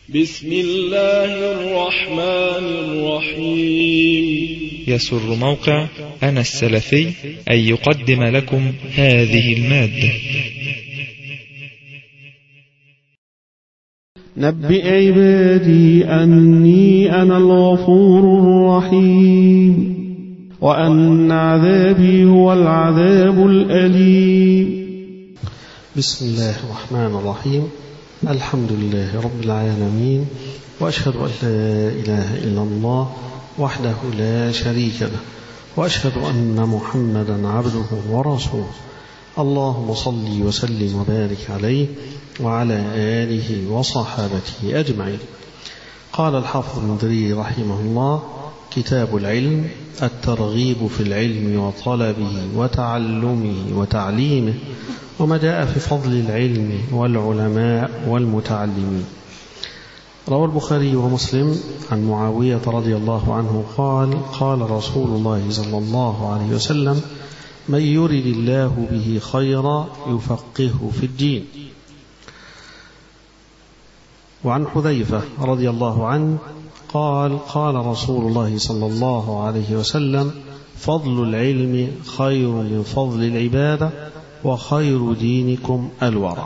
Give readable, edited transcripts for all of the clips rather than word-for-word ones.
بسم الله الرحمن الرحيم. يسر موقع أنا السلفي أن يقدم لكم هذه المادة. نبئ عبادي أني أنا الغفور الرحيم وأن عذابي هو العذاب الأليم. بسم الله الرحمن الرحيم. الحمد لله رب العالمين، وأشهد أن لا إله إلا الله وحده لا شريك له، وأشهد أن محمدا عبده ورسوله. اللهم صل وسلم وبارك عليه وعلى آله وصحابته أجمعين. قال الحافظ المنذري رحمه الله: كتاب العلم، الترغيب في العلم وطلبه وتعلمه وتعليمه، وما جاء في فضل العلم والعلماء والمتعلمين. روى البخاري ومسلم عن معاوية رضي الله عنه قال: قال رسول الله صلى الله عليه وسلم: من يرد الله به خيرا يفقهه في الدين. وعن حذيفة رضي الله عنه قال: قال رسول الله صلى الله عليه وسلم: فضل العلم خير من فضل العبادة، وخير دينكم الورع.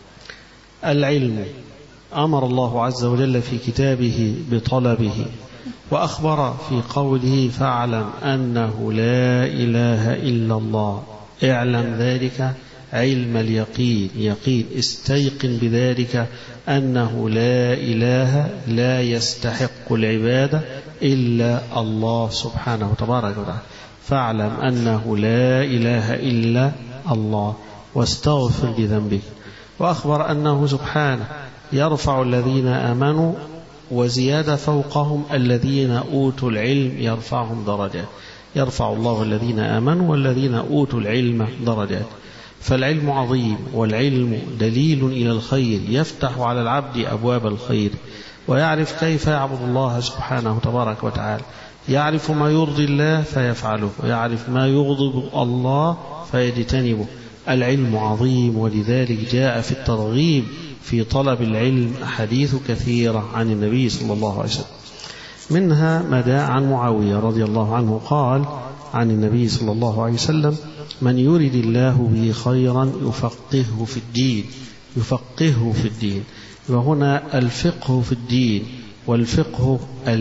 العلم أمر الله عز وجل في كتابه بطلبه، وأخبر في قوله: فاعلم أنه لا إله إلا الله. اعلم ذلك علم اليقين، يقين، استيقن بذلك أنه لا إله لا يستحق العبادة إلا الله سبحانه وتبارك وتعالى. فاعلم أنه لا إله إلا الله، واستغفر بذنبك. وأخبر أنه سبحانه يرفع الذين آمنوا، وزيادة فوقهم الذين أوتوا العلم يرفعهم درجات. يرفع الله الذين آمنوا والذين أوتوا العلم درجات. فالعلم عظيم، والعلم دليل إلى الخير، يفتح على العبد أبواب الخير، ويعرف كيف يعبد الله سبحانه تبارك وتعالى. يعرف ما يرضي الله فيفعله، ويعرف ما يغضب الله فيجتنبه. العلم عظيم، ولذلك جاء في الترغيب في طلب العلم أحاديث كثيرة عن النبي صلى الله عليه وسلم. منها ما جاء عن معاوية رضي الله عنه قال عن النبي صلى الله عليه وسلم: من يرد الله به خيرا يفقهه في الدين. يفقهه في الدين، وهنا الفقه في الدين، والفقه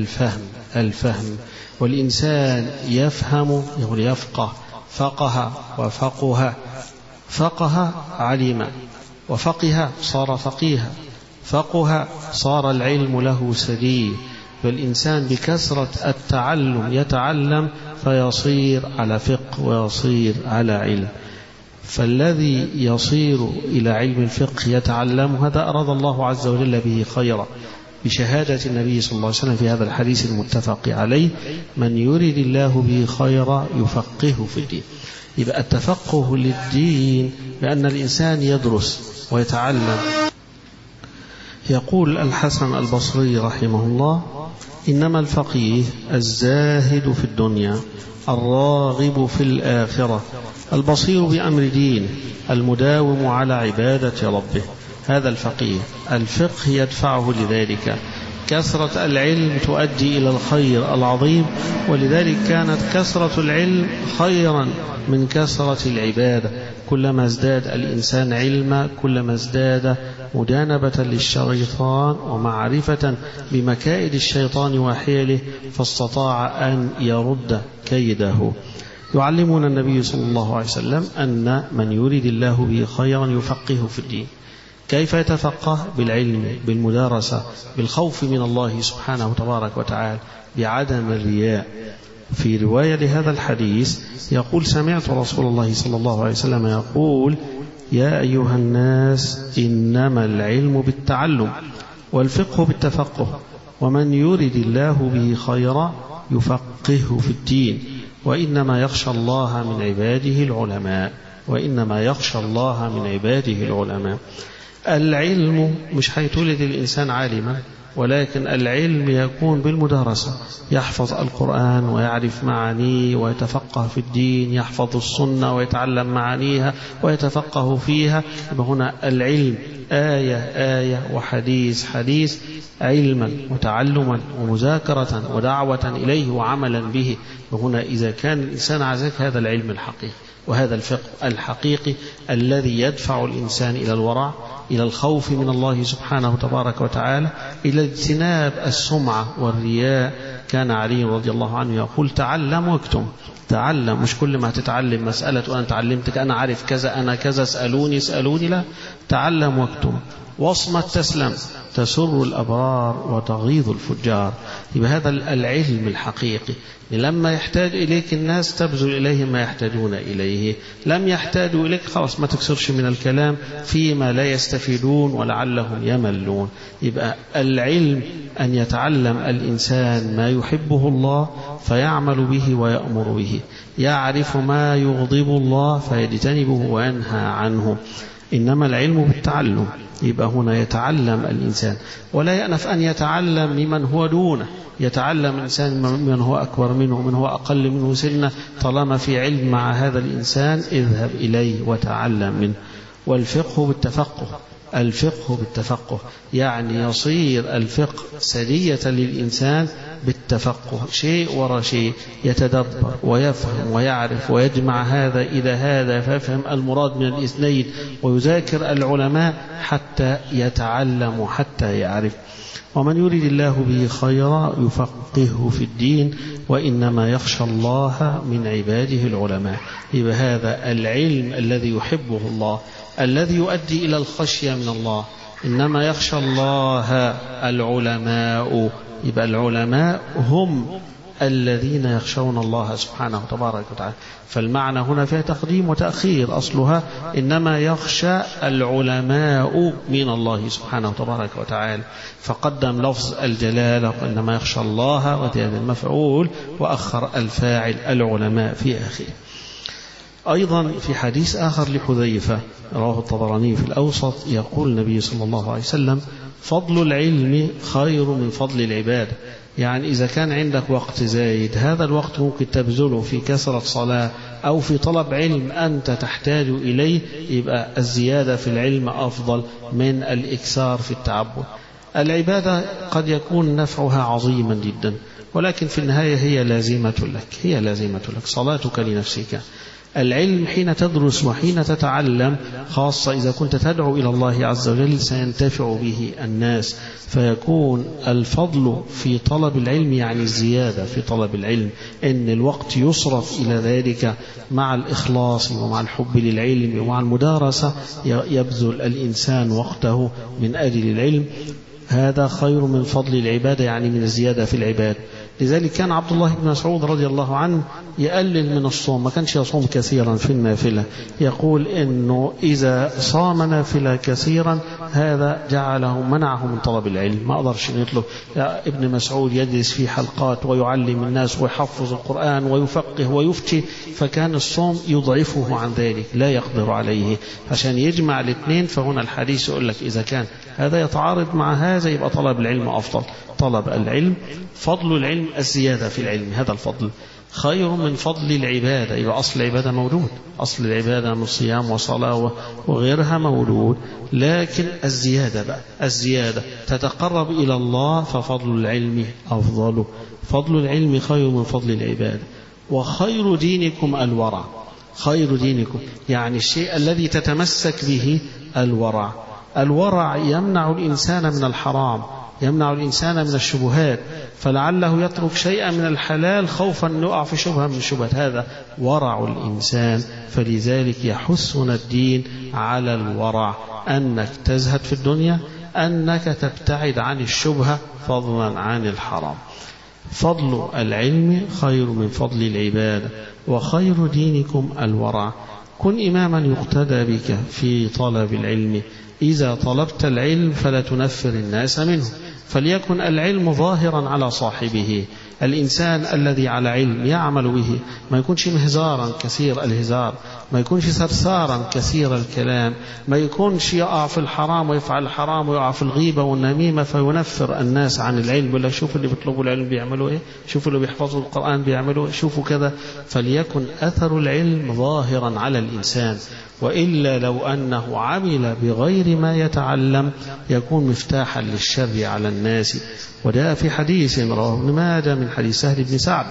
الفهم. والإنسان يفهم يقول يفقه، فقه وفقه. فقه علم، وفقه صار فقيها، فقه صار العلم له سبيل. فالإنسان بكثرة التعلم يتعلم فيصير على فقه ويصير على علم. فالذي يصير إلى علم الفقه يتعلم، هذا أراد الله عز وجل به خيرا، بشهادة النبي صلى الله عليه وسلم في هذا الحديث المتفق عليه: من يرد الله به خيرا يفقهه في الدين. يبقى التفقه للدين بأن الإنسان يدرس ويتعلم. يقول الحسن البصري رحمه الله: إنما الفقيه الزاهد في الدنيا الراغب في الآخرة البصير بأمر دين المداوم على عبادة ربه. هذا الفقيه، الفقه يدفعه لذلك. كثرة العلم تؤدي إلى الخير العظيم، ولذلك كانت كثرة العلم خيرا من كثرة العبادة. كلما ازداد الإنسان علما كلما ازداد مجانبة للشيطان ومعرفة بمكائد الشيطان وحيله، فاستطاع أن يرد كيده. يعلمنا النبي صلى الله عليه وسلم أن من يريد الله به خيرا يفقهه في الدين. كيف يتفقه؟ بالعلم، بالمدارسة، بالخوف من الله سبحانه تبارك وتعالى، بعدم الرياء. في رواية لهذا الحديث يقول: سمعت رسول الله صلى الله عليه وسلم يقول: يا أيها الناس إنما العلم بالتعلم والفقه بالتفقه، ومن يرد الله به خيرا يفقهه في الدين، وإنما يخشى الله من عباده العلماء. وإنما يخشى الله من عباده العلماء. العلم مش هيتولد الإنسان عالما، ولكن العلم يكون بالمدارسة، يحفظ القرآن ويعرف معانيه ويتفقه في الدين، يحفظ السنة ويتعلم معانيها ويتفقه فيها. هنا العلم آية وحديث حديث، علما وتعلما ومذاكرة ودعوة إليه وعملا به. وهنا إذا كان الإنسان عزك هذا العلم الحقيقي وهذا الفقه الحقيقي الذي يدفع الإنسان إلى الورع، إلى الخوف من الله سبحانه تبارك وتعالى، إلى اجتناب السمعة والرياء. كان علي رضي الله عنه يقول: تعلم واكتم. تعلم، مش كل ما تتعلم مسألة أنا تعلمتك أنا عارف كذا أنا كذا اسألوني، لا، تعلم واكتم. واصمت تسلم، تسر الأبرار وتغيظ الفجار. يبقى هذا العلم الحقيقي. لما يحتاج إليك الناس تبذل إليهم ما يحتاجون إليه، لم يحتاجوا إليك خلاص ما تكسرش من الكلام فيما لا يستفيدون ولعلهم يملون. يبقى العلم أن يتعلم الإنسان ما يحبه الله فيعمل به ويأمر به، يعرف ما يغضب الله فيجتنبه وينهى عنه. إنما العلم بالتعلم. يبقى هنا يتعلم الإنسان ولا يأنف أن يتعلم ممن هو دونه، يتعلم الإنسان من هو أكبر منه من هو أقل منه سنة، طالما في علم مع هذا الإنسان اذهب إليه وتعلم منه. والفقه بالتفقه، الفقه بالتفقه يعني يصير الفقه سجية للإنسان بالتفقه، شيء وراء شيء، يتدبر ويفهم ويعرف ويجمع هذا إلى هذا فيفهم المراد من الاثنين، ويذاكر العلماء حتى يتعلم وحتى يعرف. ومن يريد الله به خيرا يفقهه في الدين، وإنما يخشى الله من عباده العلماء. يبقى هذا العلم الذي يحبه الله الذي يؤدي إلى الخشية من الله. إنما يخشى الله العلماء. يبقى العلماء هم الذين يخشون الله سبحانه تبارك وتعالى. فالمعنى هنا فيها تقديم وتأخير، أصلها إنما يخشى العلماء من الله سبحانه تبارك وتعالى، فقدم لفظ الجلالة إنما يخشى الله وزاد المفعول وأخر الفاعل العلماء في آخره. أيضا في حديث آخر لحذيفة رواه الطبراني في الأوسط يقول النبي صلى الله عليه وسلم: فضل العلم خير من فضل العبادة. يعني إذا كان عندك وقت زايد هذا الوقت ممكن تبذله في كثرة صلاة أو في طلب علم أنت تحتاج إليه، يبقى الزيادة في العلم أفضل من الإكثار في التعبد. العبادة قد يكون نفعها عظيما جدا، ولكن في النهاية هي لازمة لك صلاتك لنفسك. العلم حين تدرس وحين تتعلم، خاصة إذا كنت تدعو إلى الله عز وجل، سينتفع به الناس، فيكون الفضل في طلب العلم يعني الزيادة في طلب العلم، إن الوقت يصرف إلى ذلك مع الإخلاص ومع الحب للعلم ومع المدارسة، يبذل الإنسان وقته من أجل العلم. هذا خير من فضل العبادة، يعني من الزيادة في العبادة. لذلك كان عبد الله بن مسعود رضي الله عنه يقلل من الصوم، ما كانش يصوم كثيرا في النافلة. يقول إنه إذا صام نافلة كثيرا هذا جعله منعه من طلب العلم، ما أقدرش نطلب. ابن مسعود يجلس في حلقات ويعلم الناس ويحفظ القرآن ويفقه ويفتي، فكان الصوم يضعفه عن ذلك، لا يقدر عليه. عشان يجمع الاثنين، فهنا الحديث يقول لك إذا كان هذا يتعارض مع هذا يبقى طلب العلم أفضل. طلب العلم، فضل العلم الزيادة في العلم، هذا الفضل خير من فضل العبادة. يبقى أصل العبادة موجود، أصل العبادة من صيام وصلاة وغيرها موجود، لكن الزيادة بقى، الزيادة تتقرب إلى الله، ففضل العلم أفضل. فضل العلم خير من فضل العبادة. وخير دينكم الورع. خير دينكم يعني الشيء الذي تتمسك به الورع. الورع يمنع الإنسان من الحرام، يمنع الإنسان من الشبهات، فلعله يترك شيئا من الحلال خوفا أن يقع في شبهة من الشبهات. هذا ورع الإنسان. فلذلك يحثنا الدين على الورع، أنك تزهد في الدنيا، أنك تبتعد عن الشبهة فضلا عن الحرام. فضل العلم خير من فضل العبادة. وخير دينكم الورع. كن إماما يقتدى بك في طلب العلم. إذا طلبت العلم فلا تنفر الناس منه، فليكن العلم ظاهرا على صاحبه. الإنسان الذي على علم يعمل به، ما يكونش مهزارا كثير الهزار، ما يكونش ثرثارا كثير الكلام، ما يكونش يقع في الحرام ويفعل الحرام ويقع في الغيبة والنميمة فينفر الناس عن العلم، يقول لك شوفوا اللي بيطلبوا العلم بيعملوا ايه، شوفوا اللي بيحفظوا القرآن بيعملوا ايه، شوفوا كذا. فليكن أثر العلم ظاهرا على الإنسان، وإلا لو أنه عمل بغير ما يتعلم يكون مفتاحا للشر على الناس. وجاء في حديث رواه ابن ماجه من حديث سهل بن سعد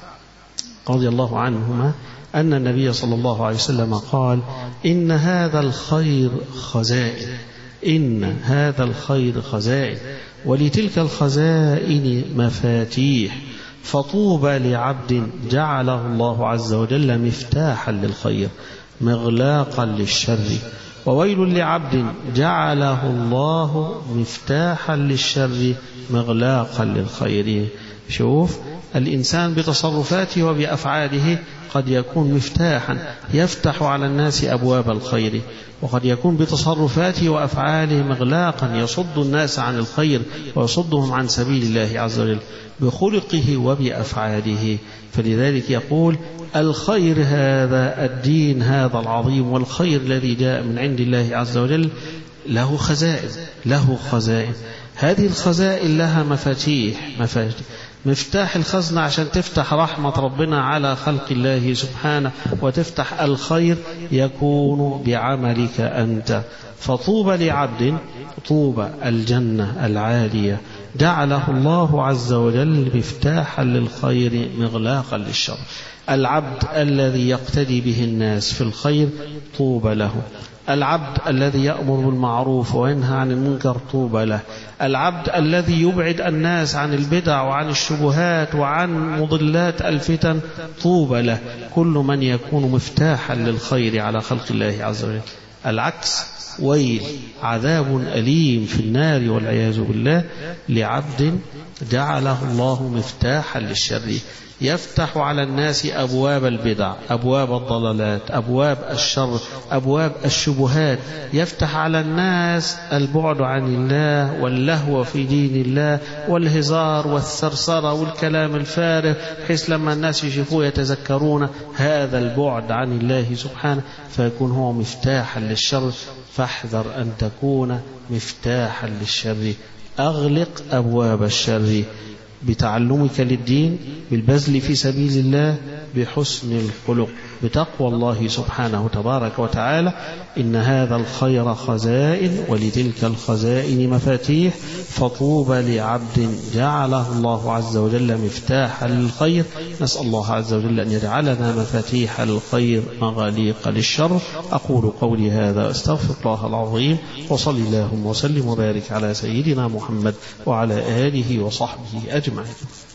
رضي الله عنهما أن النبي صلى الله عليه وسلم قال: إن هذا الخير خزائن، إن هذا الخير خزائن، ولتلك الخزائن مفاتيح، فطوبى لعبد جعله الله عز وجل مفتاحا للخير مغلاقا للشر، وويل لعبد جعله الله مفتاحا للشر مغلاقا للخير. شوف الإنسان بتصرفاته وبأفعاله قد يكون مفتاحا يفتح على الناس أبواب الخير، وقد يكون بتصرفاته وأفعاله مغلاقا يصد الناس عن الخير ويصدهم عن سبيل الله عز وجل بخلقه وبأفعاله. فلذلك يقول: الخير هذا، الدين هذا العظيم والخير الذي جاء من عند الله عز وجل له خزائن، له خزائن. هذه الخزائن لها مفاتيح، مفتاح الخزنة عشان تفتح رحمة ربنا على خلق الله سبحانه وتفتح الخير يكون بعملك أنت. فطوبى لعبد، طوبى الجنة العالية، جعله الله عز وجل مفتاحا للخير مغلاقا للشر. العبد الذي يقتدي به الناس في الخير طوبى له، العبد الذي يأمر بالمعروف وينهى عن المنكر طوبى له، العبد الذي يبعد الناس عن البدع وعن الشبهات وعن مضلات الفتن طوبى له. كل من يكون مفتاحا للخير على خلق الله عز وجل. العكس ويل، عذاب أليم في النار والعياذ بالله لعبد جعله الله مفتاحا للشر، يفتح على الناس أبواب البدع، أبواب الضلالات، أبواب الشر، أبواب الشبهات، يفتح على الناس البعد عن الله واللهو في دين الله والهزار والثرثرة والكلام الفارغ، بحيث لما الناس يشوفوه يتذكرون هذا البعد عن الله سبحانه، فيكون هو مفتاحا للشر. فاحذر أن تكون مفتاحا للشر. أغلق أبواب الشر بتعلمك للدين، بالبذل في سبيل الله، بحسن الخلق، بتقوى الله سبحانه تبارك وتعالى. إن هذا الخير خزائن، ولتلك الخزائن مفاتيح، فطوبى لعبد جعله الله عز وجل مفتاحا للخير. نسأل الله عز وجل أن يجعلنا مفاتيح للخير مغاليق للشر. أقول قولي هذا أستغفر الله العظيم، وصل اللهم وسلم وبارك على سيدنا محمد وعلى آله وصحبه أجمعين.